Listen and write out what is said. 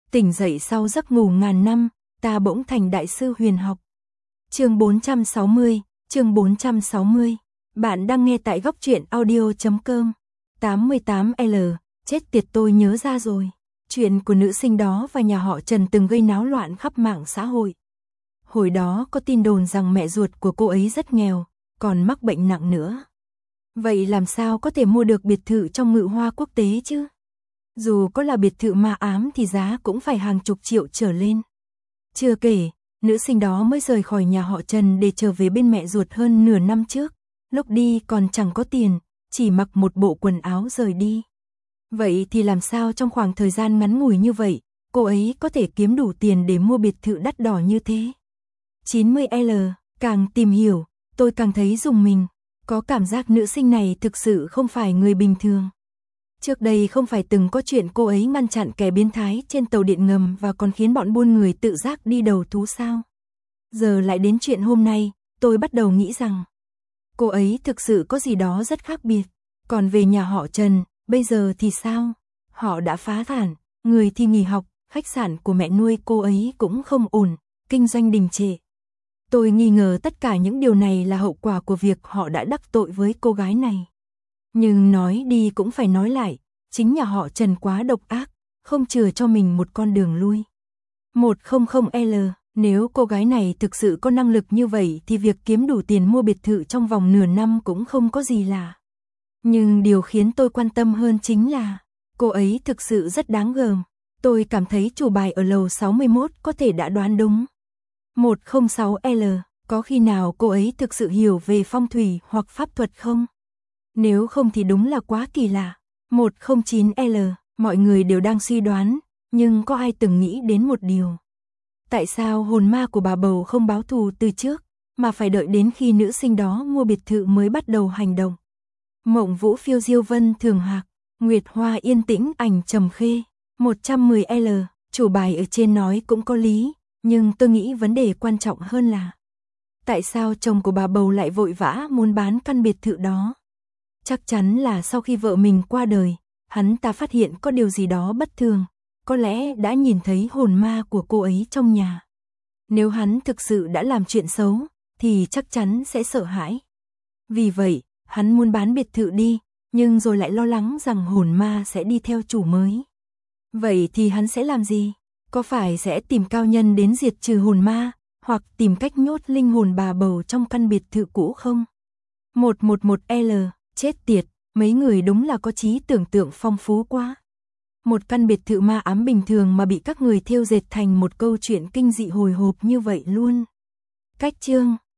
Tỉnh dậy sau giấc ngủ ngàn năm, ta bỗng thành đại sư huyền học. Chương 460, chương 460. Bạn đang nghe tại góc truyện audio.com. 88L, chết tiệt tôi nhớ ra rồi. Chuyện của nữ sinh đó và nhà họ Trần từng gây náo loạn khắp mạng xã hội. Hồi đó có tin đồn rằng mẹ ruột của cô ấy rất nghèo, còn mắc bệnh nặng nữa. Vậy làm sao có thể mua được biệt thự trong Ngự Hoa Quốc tế chứ? Dù có là biệt thự ma ám thì giá cũng phải hàng chục triệu trở lên. Chưa kể, nữ sinh đó mới rời khỏi nhà họ Trần để trở về bên mẹ ruột hơn nửa năm trước. Lúc đi còn chẳng có tiền, chỉ mặc một bộ quần áo rời đi. Vậy thì làm sao trong khoảng thời gian ngắn ngủi như vậy, cô ấy có thể kiếm đủ tiền để mua biệt thự đắt đỏ như thế? 90L, càng tìm hiểu, tôi càng thấy rùng mình. Có cảm giác nữ sinh này thực sự không phải người bình thường. Trước đây không phải từng có chuyện cô ấy ngăn chặn kẻ biến thái trên tàu điện ngầm và còn khiến bọn buôn người tự giác đi đầu thú sao? Giờ lại đến chuyện hôm nay, tôi bắt đầu nghĩ rằng cô ấy thực sự có gì đó rất khác biệt. Còn về nhà họ Trần, bây giờ thì sao? Họ đã phá sản, người thì nghỉ học, khách sạn của mẹ nuôi cô ấy cũng không ổn, kinh doanh đình trệ. Tôi nghi ngờ tất cả những điều này là hậu quả của việc họ đã đắc tội với cô gái này. Nhưng nói đi cũng phải nói lại, chính nhà họ Trần quá độc ác, không chừa cho mình một con đường lui. 100L, nếu cô gái này thực sự có năng lực như vậy thì việc kiếm đủ tiền mua biệt thự trong vòng nửa năm cũng không có gì lạ. Nhưng điều khiến tôi quan tâm hơn chính là, cô ấy thực sự rất đáng gờm. Tôi cảm thấy chủ bài ở lầu 61 có thể đã đoán đúng. 106L, có khi nào cô ấy thực sự hiểu về phong thủy hoặc pháp thuật không? Nếu không thì đúng là quá kỳ lạ. 109L, mọi người đều đang suy đoán, nhưng có ai từng nghĩ đến một điều. Tại sao hồn ma của bà bầu không báo thù từ trước, mà phải đợi đến khi nữ sinh đó mua biệt thự mới bắt đầu hành động? Mộng Vũ phiêu diêu vân thường hạc, Nguyệt Hoa yên tĩnh ảnh trầm khê. 110L, chủ bài ở trên nói cũng có lý, nhưng tôi nghĩ vấn đề quan trọng hơn là tại sao chồng của bà bầu lại vội vã muốn bán căn biệt thự đó? Chắc chắn là sau khi vợ mình qua đời, hắn ta phát hiện có điều gì đó bất thường, có lẽ đã nhìn thấy hồn ma của cô ấy trong nhà. Nếu hắn thực sự đã làm chuyện xấu, thì chắc chắn sẽ sợ hãi. Vì vậy, hắn muốn bán biệt thự đi, nhưng rồi lại lo lắng rằng hồn ma sẽ đi theo chủ mới. Vậy thì hắn sẽ làm gì? Có phải sẽ tìm cao nhân đến diệt trừ hồn ma, hoặc tìm cách nhốt linh hồn bà bầu trong căn biệt thự cũ không? 111L, chết tiệt, mấy người đúng là có trí tưởng tượng phong phú quá. Một căn biệt thự ma ám bình thường mà bị các người thêu dệt thành một câu chuyện kinh dị hồi hộp như vậy luôn. Cách chương